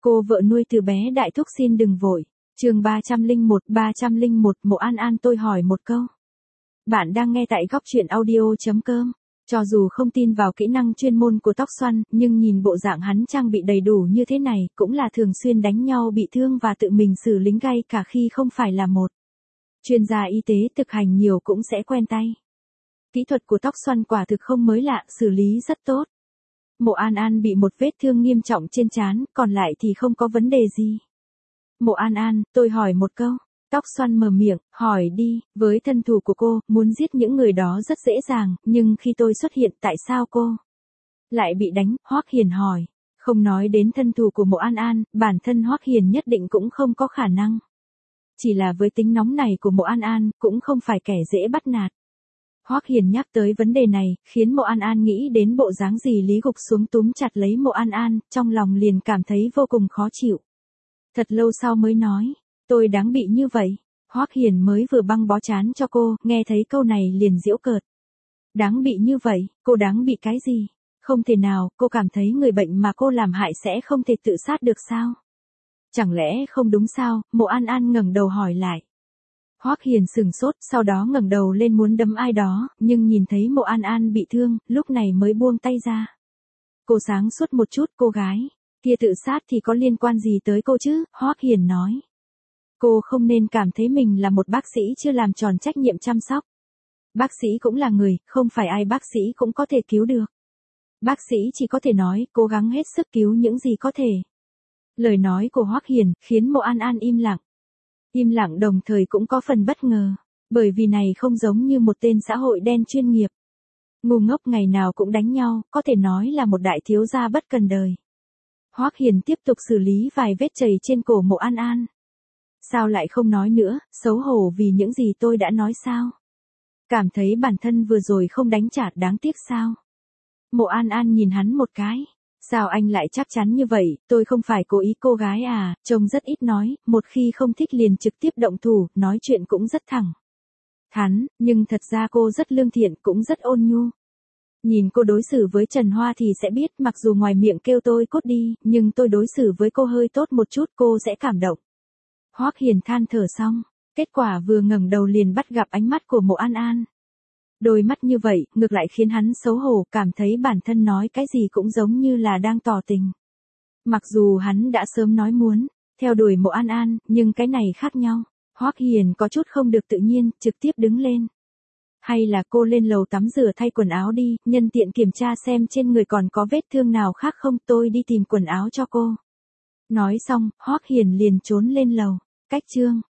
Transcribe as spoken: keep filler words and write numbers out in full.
Cô vợ nuôi từ bé đại thúc xin đừng vội. Chương ba trăm lẻ một, ba trăm lẻ một, Mộ An An tôi hỏi một câu. Bạn đang nghe tại góc truyện audio chấm com. Cho dù không tin vào kỹ năng chuyên môn của Tóc Xoăn, nhưng nhìn bộ dạng hắn trang bị đầy đủ như thế này, cũng là thường xuyên đánh nhau bị thương và tự mình xử lính gay cả khi không phải là một chuyên gia y tế thực hành nhiều cũng sẽ quen tay. Kỹ thuật của Tóc Xoăn quả thực không mới lạ, xử lý rất tốt. Mộ An An bị một vết thương nghiêm trọng trên trán, còn lại thì không có vấn đề gì. Mộ An An, tôi hỏi một câu. Tóc Xoăn mở miệng, hỏi đi, với thân thủ của cô, muốn giết những người đó rất dễ dàng, nhưng khi tôi xuất hiện tại sao cô lại bị đánh? Hoắc Hiền hỏi. Không nói đến thân thủ của Mộ An An, bản thân Hoắc Hiền nhất định cũng không có khả năng. Chỉ là với tính nóng này của Mộ An An, cũng không phải kẻ dễ bắt nạt. Hoắc Hiền nhắc tới vấn đề này, khiến Mộ An An nghĩ đến bộ dáng gì Lý gục xuống túm chặt lấy Mộ An An, trong lòng liền cảm thấy vô cùng khó chịu. Thật lâu sau mới nói, tôi đáng bị như vậy. Hoắc Hiền mới vừa băng bó trán cho cô, nghe thấy câu này liền giễu cợt. Đáng bị như vậy, cô đáng bị cái gì? Không thể nào, cô cảm thấy người bệnh mà cô làm hại sẽ không thể tự sát được sao? Chẳng lẽ không đúng sao? Mộ An An ngẩng đầu hỏi lại. Hoắc Hiền sừng sốt, sau đó ngẩng đầu lên muốn đấm ai đó, nhưng nhìn thấy Mộ An An bị thương, lúc này mới buông tay ra. Cô sáng suốt một chút, cô gái kia tự sát thì có liên quan gì tới cô chứ? Hoắc Hiền nói. Cô không nên cảm thấy mình là một bác sĩ chưa làm tròn trách nhiệm chăm sóc. Bác sĩ cũng là người, không phải ai bác sĩ cũng có thể cứu được. Bác sĩ chỉ có thể nói, cố gắng hết sức cứu những gì có thể. Lời nói của Hoắc Hiền khiến Mộ An An im lặng. Im lặng đồng thời cũng có phần bất ngờ, bởi vì này không giống như một tên xã hội đen chuyên nghiệp. Ngu ngốc ngày nào cũng đánh nhau, có thể nói là một đại thiếu gia bất cần đời. Hoắc Hiền tiếp tục xử lý vài vết chảy trên cổ Mộ An An. Sao lại không nói nữa, xấu hổ vì những gì tôi đã nói sao? Cảm thấy bản thân vừa rồi không đánh trả đáng tiếc sao? Mộ An An nhìn hắn một cái. Sao anh lại chắc chắn như vậy, tôi không phải cố ý cô gái à, trông rất ít nói, một khi không thích liền trực tiếp động thủ, nói chuyện cũng rất thẳng thắn, nhưng thật ra cô rất lương thiện, cũng rất ôn nhu. Nhìn cô đối xử với Trần Hoa thì sẽ biết, mặc dù ngoài miệng kêu tôi cút đi, nhưng tôi đối xử với cô hơi tốt một chút cô sẽ cảm động. Hoắc Hiền than thở xong, kết quả vừa ngẩng đầu liền bắt gặp ánh mắt của Mộ An An. Đôi mắt như vậy, ngược lại khiến hắn xấu hổ, cảm thấy bản thân nói cái gì cũng giống như là đang tỏ tình. Mặc dù hắn đã sớm nói muốn theo đuổi Mộ An An, nhưng cái này khác nhau. Hoắc Hiền có chút không được tự nhiên, trực tiếp đứng lên. Hay là cô lên lầu tắm rửa thay quần áo đi, nhân tiện kiểm tra xem trên người còn có vết thương nào khác không, tôi đi tìm quần áo cho cô. Nói xong, Hoắc Hiền liền trốn lên lầu. Cách chương